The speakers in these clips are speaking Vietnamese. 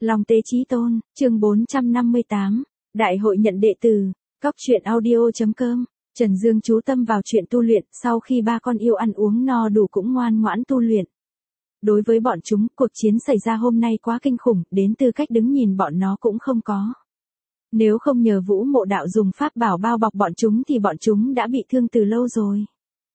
Long Tế Chí Tôn, chương 458, Đại hội nhận đệ tử, Cóc truyện audio.com, Trần Dương chú tâm vào chuyện tu luyện, sau khi ba con yêu ăn uống no đủ cũng ngoan ngoãn tu luyện. Đối với bọn chúng, cuộc chiến xảy ra hôm nay quá kinh khủng, đến tư cách đứng nhìn bọn nó cũng không có. Nếu không nhờ Vũ Mộ Đạo dùng pháp bảo bao bọc bọn chúng thì bọn chúng đã bị thương từ lâu rồi.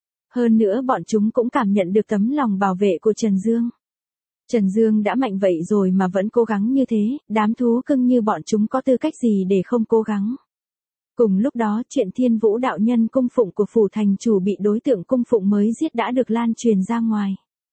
Hơn nữa bọn chúng cũng cảm nhận được tấm lòng bảo vệ của Trần Dương. Trần Dương đã mạnh vậy rồi mà vẫn cố gắng như thế, đám thú cưng như bọn chúng có tư cách gì để không cố gắng. Cùng lúc đó, chuyện Thiên Vũ đạo nhân cung phụng của phủ thành chủ bị đối tượng cung phụng mới giết đã được lan truyền ra ngoài.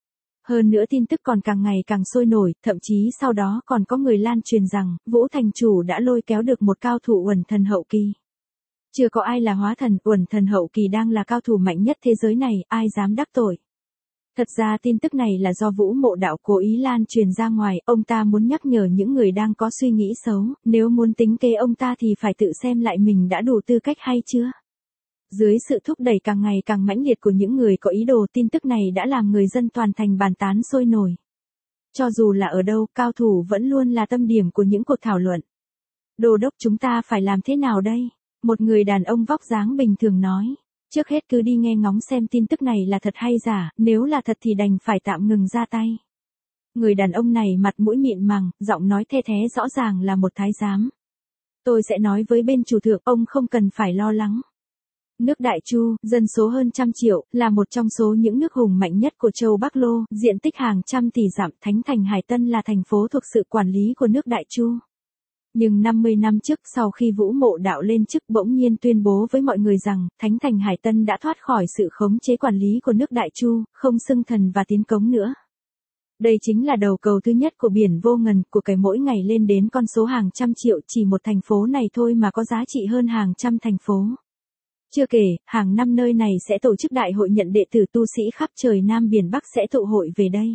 Hơn nữa tin tức còn càng ngày càng sôi nổi, thậm chí sau đó còn có người lan truyền rằng, Vũ thành chủ đã lôi kéo được một cao thủ Uẩn thần hậu kỳ. Chưa có ai là hóa thần, Uẩn thần hậu kỳ đang là cao thủ mạnh nhất thế giới này, ai dám đắc tội. Thật ra tin tức này là do Vũ Mộ Đạo cố ý lan truyền ra ngoài, ông ta muốn nhắc nhở những người đang có suy nghĩ xấu, nếu muốn tính kế ông ta thì phải tự xem lại mình đã đủ tư cách hay chưa. Dưới sự thúc đẩy càng ngày càng mãnh liệt của những người có ý đồ, tin tức này đã làm người dân toàn thành bàn tán sôi nổi. Cho dù là ở đâu, cao thủ vẫn luôn là tâm điểm của những cuộc thảo luận. Đô đốc, chúng ta phải làm thế nào đây? Một người đàn ông vóc dáng bình thường nói. Trước hết cứ đi nghe ngóng xem tin tức này là thật hay giả, nếu là thật thì đành phải tạm ngừng ra tay. Người đàn ông này mặt mũi mịn màng, giọng nói the thé rõ ràng là một thái giám. Tôi sẽ nói với bên chủ thượng, ông không cần phải lo lắng. Nước Đại Chu, dân số hơn 100 triệu, là một trong số những nước hùng mạnh nhất của châu Bắc Lô, diện tích hàng trăm tỷ dặm, Thánh thành Hải Tân là thành phố thuộc sự quản lý của nước Đại Chu. Nhưng 50 năm trước, sau khi Vũ Mộ Đạo lên chức, bỗng nhiên tuyên bố với mọi người rằng, Thánh thành Hải Tân đã thoát khỏi sự khống chế quản lý của nước Đại Chu, không xưng thần và tiến cống nữa. Đây chính là đầu cầu thứ nhất của biển vô ngần, của cải mỗi ngày lên đến con số hàng trăm triệu, chỉ một thành phố này thôi mà có giá trị hơn hàng trăm thành phố. Chưa kể, hàng năm nơi này sẽ tổ chức đại hội nhận đệ tử, tu sĩ khắp trời Nam Biển Bắc sẽ tụ hội về đây.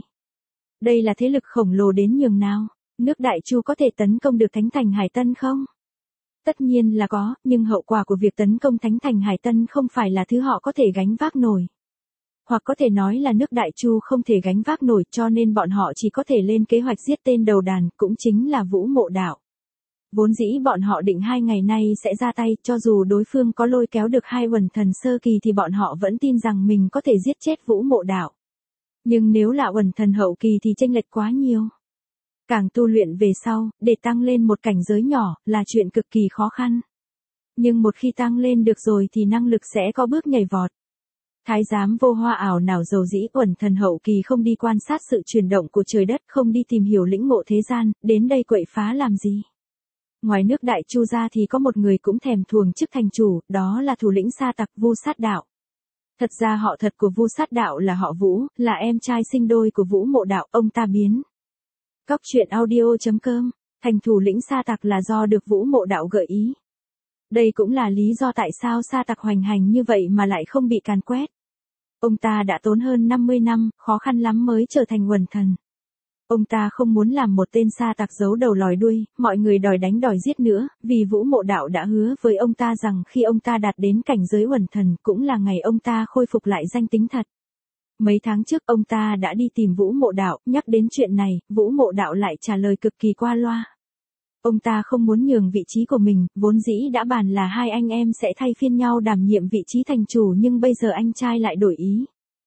Đây là thế lực khổng lồ đến nhường nào. Nước Đại Chu có thể tấn công được Thánh thành Hải Tân không? Tất nhiên là có, nhưng hậu quả của việc tấn công Thánh thành Hải Tân không phải là thứ họ có thể gánh vác nổi. Hoặc có thể nói là nước Đại Chu không thể gánh vác nổi, cho nên bọn họ chỉ có thể lên kế hoạch giết tên đầu đàn, cũng chính là Vũ Mộ Đạo. Vốn dĩ bọn họ định 2 ngày nay sẽ ra tay, cho dù đối phương có lôi kéo được 2 Uẩn thần sơ kỳ thì bọn họ vẫn tin rằng mình có thể giết chết Vũ Mộ Đạo. Nhưng nếu là Uẩn thần hậu kỳ thì chênh lệch quá nhiều. Càng tu luyện về sau, để tăng lên một cảnh giới nhỏ, là chuyện cực kỳ khó khăn. Nhưng một khi tăng lên được rồi thì năng lực sẽ có bước nhảy vọt. Thái giám vô hoa ảo nào dầu dĩ, Uẩn thần hậu kỳ không đi quan sát sự chuyển động của trời đất, không đi tìm hiểu lĩnh ngộ thế gian, đến đây quậy phá làm gì? Ngoài nước Đại Chu ra thì có một người cũng thèm thuồng chức thành chủ, đó là thủ lĩnh sa tặc Vu Sát Đạo. Thật ra họ thật của Vu Sát Đạo là họ Vũ, là em trai sinh đôi của Vũ Mộ Đạo, ông ta biến. Cóc truyện audio.com, thành thủ lĩnh sa tặc là do được Vũ Mộ Đạo gợi ý. Đây cũng là lý do tại sao sa tặc hoành hành như vậy mà lại không bị càn quét. Ông ta đã tốn hơn 50 năm, khó khăn lắm mới trở thành Uẩn thần. Ông ta không muốn làm một tên sa tặc giấu đầu lòi đuôi, mọi người đòi đánh đòi giết nữa, vì Vũ Mộ Đạo đã hứa với ông ta rằng khi ông ta đạt đến cảnh giới Uẩn thần cũng là ngày ông ta khôi phục lại danh tính thật. Mấy tháng trước ông ta đã đi tìm Vũ Mộ Đạo, nhắc đến chuyện này, Vũ Mộ Đạo lại trả lời cực kỳ qua loa. Ông ta không muốn nhường vị trí của mình, vốn dĩ đã bàn là 2 anh em sẽ thay phiên nhau đảm nhiệm vị trí thành chủ, nhưng bây giờ anh trai lại đổi ý.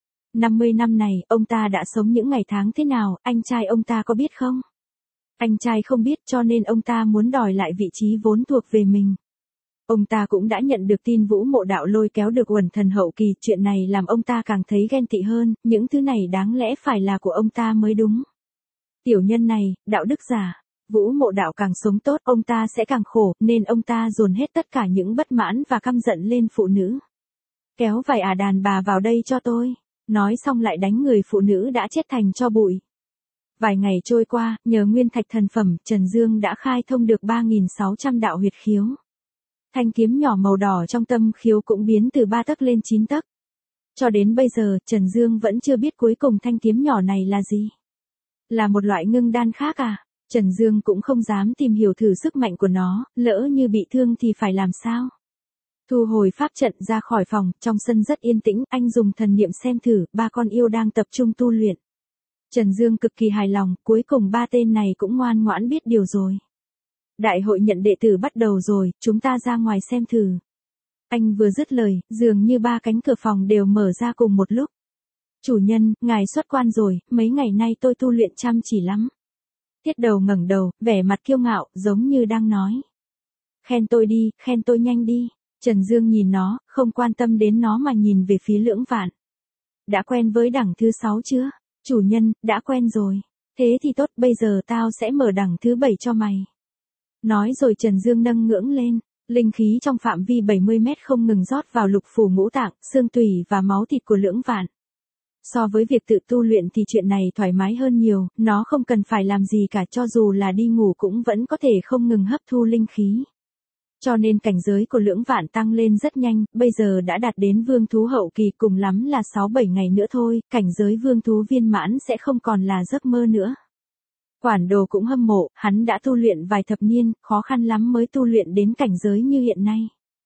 50 năm này, ông ta đã sống những ngày tháng thế nào, anh trai ông ta có biết không? Anh trai không biết, cho nên ông ta muốn đòi lại vị trí vốn thuộc về mình. Ông ta cũng đã nhận được tin Vũ Mộ Đạo lôi kéo được Uẩn thần hậu kỳ, chuyện này làm ông ta càng thấy ghen tị hơn, những thứ này đáng lẽ phải là của ông ta mới đúng. Tiểu nhân này, đạo đức giả, Vũ Mộ Đạo càng sống tốt, ông ta sẽ càng khổ, nên ông ta dồn hết tất cả những bất mãn và căm giận lên phụ nữ. Kéo vài đàn bà vào đây cho tôi. Nói xong lại đánh người phụ nữ đã chết thành tro bụi. Vài ngày trôi qua, nhờ nguyên thạch thần phẩm, Trần Dương đã khai thông được 3.600 đạo huyệt khiếu. Thanh kiếm nhỏ màu đỏ trong tâm khiếu cũng biến từ 3 tấc lên 9 tấc. Cho đến bây giờ, Trần Dương vẫn chưa biết cuối cùng thanh kiếm nhỏ này là gì. Là một loại ngưng đan khác à? Trần Dương cũng không dám tìm hiểu thử sức mạnh của nó, lỡ như bị thương thì phải làm sao? Thu hồi pháp trận ra khỏi phòng, trong sân rất yên tĩnh, anh dùng thần niệm xem thử, 3 con yêu đang tập trung tu luyện. Trần Dương cực kỳ hài lòng, cuối cùng ba tên này cũng ngoan ngoãn biết điều rồi. Đại hội nhận đệ tử bắt đầu rồi, chúng ta ra ngoài xem thử. Anh vừa dứt lời, dường như ba cánh cửa phòng đều mở ra cùng một lúc. Chủ nhân, ngài xuất quan rồi, mấy ngày nay tôi tu luyện chăm chỉ lắm. Tiết Đầu ngẩng đầu, vẻ mặt kiêu ngạo, giống như đang nói. Khen tôi đi, khen tôi nhanh đi. Trần Dương nhìn nó, không quan tâm đến nó mà nhìn về phía Lưỡng Vạn. Đã quen với đẳng thứ 6 chưa? Chủ nhân, đã quen rồi. Thế thì tốt, bây giờ tao sẽ mở đẳng thứ 7 cho mày. Nói rồi Trần Dương nâng ngưỡng lên. Linh khí trong phạm vi 70 mét không ngừng rót vào lục phủ ngũ tạng, xương tủy và máu thịt của Lưỡng Vạn. So với việc tự tu luyện thì chuyện này thoải mái hơn nhiều, nó không cần phải làm gì cả, cho dù là đi ngủ cũng vẫn có thể không ngừng hấp thu linh khí. Cho nên cảnh giới của Lưỡng Vạn tăng lên rất nhanh, bây giờ đã đạt đến vương thú hậu kỳ, cùng lắm là 6-7 ngày nữa thôi, cảnh giới vương thú viên mãn sẽ không còn là giấc mơ nữa. Quản Đồ cũng hâm mộ, hắn đã tu luyện vài thập niên, khó khăn lắm mới tu luyện đến cảnh giới như hiện nay.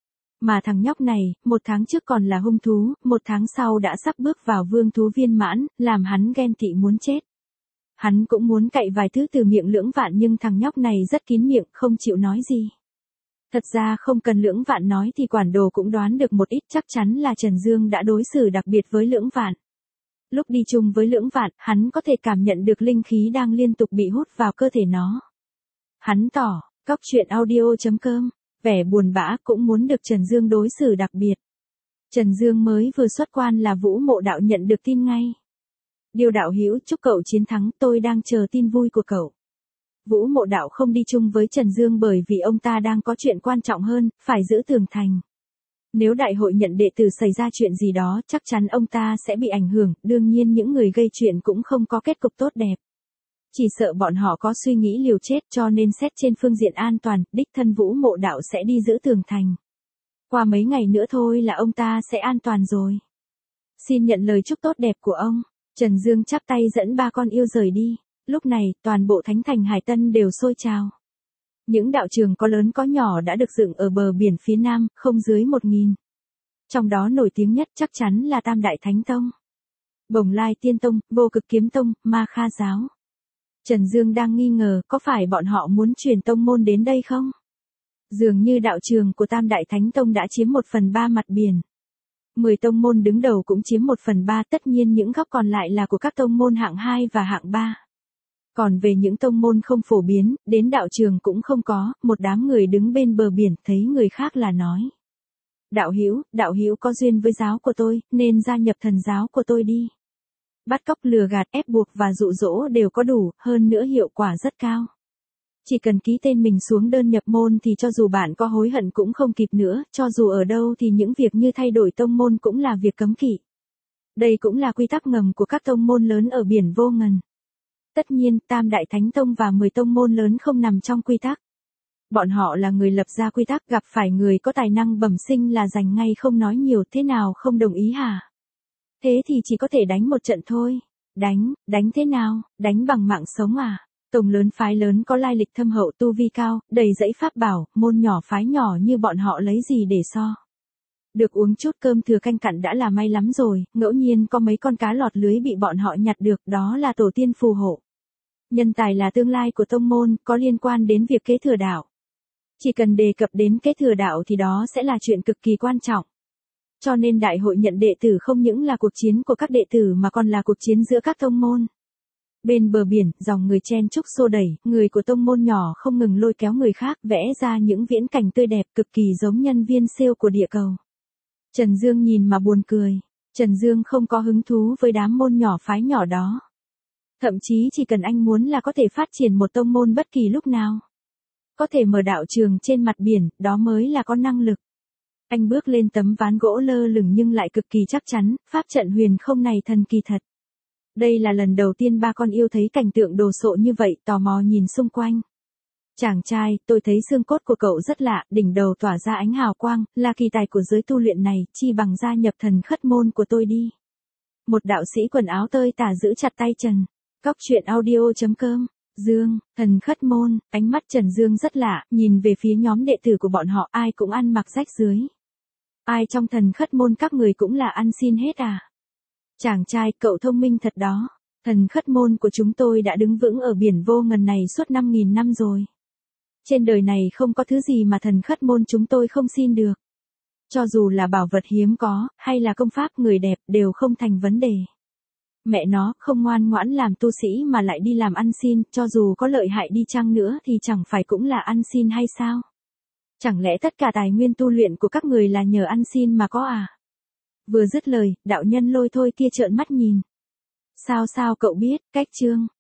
Mà thằng nhóc này, 1 tháng trước còn là hung thú, 1 tháng sau đã sắp bước vào vương thú viên mãn, làm hắn ghen tị muốn chết. Hắn cũng muốn cậy vài thứ từ miệng Lưỡng Vạn nhưng thằng nhóc này rất kín miệng, không chịu nói gì. Thật ra không cần Lưỡng Vạn nói thì Quản Đồ cũng đoán được một ít, chắc chắn là Trần Dương đã đối xử đặc biệt với Lưỡng Vạn. Lúc đi chung với Lưỡng Vạn, hắn có thể cảm nhận được linh khí đang liên tục bị hút vào cơ thể nó. Hắn tỏ, coctruyện.audio.com, vẻ buồn bã cũng muốn được Trần Dương đối xử đặc biệt. Trần Dương mới vừa xuất quan là Vũ Mộ Đạo nhận được tin ngay. Điêu đạo hữu, chúc cậu chiến thắng, tôi đang chờ tin vui của cậu. Vũ Mộ Đạo không đi chung với Trần Dương bởi vì ông ta đang có chuyện quan trọng hơn, phải giữ tường thành. Nếu đại hội nhận đệ tử xảy ra chuyện gì đó, chắc chắn ông ta sẽ bị ảnh hưởng, đương nhiên những người gây chuyện cũng không có kết cục tốt đẹp. Chỉ sợ bọn họ có suy nghĩ liều chết, cho nên xét trên phương diện an toàn, đích thân Vũ Mộ Đạo sẽ đi giữ tường thành. Qua mấy ngày nữa thôi là ông ta sẽ an toàn rồi. Xin nhận lời chúc tốt đẹp của ông. Trần Dương chắp tay dẫn ba con yêu rời đi. Lúc này, toàn bộ Thánh Thành Hải Tân đều sôi trào. Những đạo trường có lớn có nhỏ đã được dựng ở bờ biển phía nam, không dưới 1.000. Trong đó nổi tiếng nhất chắc chắn là Tam Đại Thánh Tông, Bồng Lai Tiên Tông, Vô Cực Kiếm Tông, Ma Kha Giáo. Trần Dương đang nghi ngờ có phải bọn họ muốn truyền tông môn đến đây không? Dường như đạo trường của Tam Đại Thánh Tông đã chiếm 1/3 mặt biển. 10 tông môn đứng đầu cũng chiếm 1/3, tất nhiên những góc còn lại là của các tông môn hạng 2 và hạng 3. Còn về những tông môn không phổ biến, đến đạo trường cũng không có, một đám người đứng bên bờ biển, thấy người khác là nói. Đạo hữu có duyên với giáo của tôi, nên gia nhập thần giáo của tôi đi. Bắt cóc lừa gạt, ép buộc và dụ dỗ đều có đủ, hơn nữa hiệu quả rất cao. Chỉ cần ký tên mình xuống đơn nhập môn thì cho dù bạn có hối hận cũng không kịp nữa, cho dù ở đâu thì những việc như thay đổi tông môn cũng là việc cấm kỵ. Đây cũng là quy tắc ngầm của các tông môn lớn ở biển vô ngần. Tất nhiên, Tam Đại Thánh Tông và 10 tông môn lớn không nằm trong quy tắc. Bọn họ là người lập ra quy tắc, gặp phải người có tài năng bẩm sinh là giành ngay, không nói nhiều, thế nào không đồng ý hả? Thế thì chỉ có thể đánh một trận thôi. Đánh thế nào? Đánh bằng mạng sống à? Tông lớn phái lớn có lai lịch thâm hậu, tu vi cao, đầy dẫy pháp bảo, môn nhỏ phái nhỏ như bọn họ lấy gì để so? Được uống chút cơm thừa canh cặn đã là may lắm rồi, ngẫu nhiên có mấy con cá lọt lưới bị bọn họ nhặt được, đó là tổ tiên phù hộ. Nhân tài là tương lai của tông môn, có liên quan đến việc kế thừa đạo. Chỉ cần đề cập đến kế thừa đạo thì đó sẽ là chuyện cực kỳ quan trọng. Cho nên đại hội nhận đệ tử không những là cuộc chiến của các đệ tử mà còn là cuộc chiến giữa các tông môn. Bên bờ biển, dòng người chen chúc xô đẩy, người của tông môn nhỏ không ngừng lôi kéo người khác, vẽ ra những viễn cảnh tươi đẹp cực kỳ giống nhân viên siêu của địa cầu. Trần Dương nhìn mà buồn cười. Trần Dương không có hứng thú với đám môn nhỏ phái nhỏ đó. Thậm chí chỉ cần anh muốn là có thể phát triển một tông môn bất kỳ lúc nào. Có thể mở đạo trường trên mặt biển, đó mới là có năng lực. Anh bước lên tấm ván gỗ lơ lửng nhưng lại cực kỳ chắc chắn, pháp trận huyền không này thần kỳ thật. Đây là lần đầu tiên ba con yêu thấy cảnh tượng đồ sộ như vậy, tò mò nhìn xung quanh. Chàng trai, tôi thấy xương cốt của cậu rất lạ, đỉnh đầu tỏa ra ánh hào quang, là kỳ tài của giới tu luyện này, chi bằng gia nhập thần khất môn của tôi đi. Một đạo sĩ quần áo tơi tả giữ chặt tay Trần. Coctruyện.audio.com. Dương, thần khất môn, ánh mắt Trần Dương rất lạ, nhìn về phía nhóm đệ tử của bọn họ, ai cũng ăn mặc rách rưới. Ai trong thần khất môn các người cũng là ăn xin hết à? Chàng trai, cậu thông minh thật đó. Thần khất môn của chúng tôi đã đứng vững ở biển vô ngần này suốt 5.000 năm rồi. Trên đời này không có thứ gì mà thần khất môn chúng tôi không xin được. Cho dù là bảo vật hiếm có, hay là công pháp người đẹp đều không thành vấn đề. Mẹ nó, không ngoan ngoãn làm tu sĩ mà lại đi làm ăn xin, cho dù có lợi hại đi chăng nữa thì chẳng phải cũng là ăn xin hay sao? Chẳng lẽ tất cả tài nguyên tu luyện của các người là nhờ ăn xin mà có à? Vừa dứt lời, đạo nhân Lôi Thôi kia trợn mắt nhìn. Sao cậu biết, cách chương.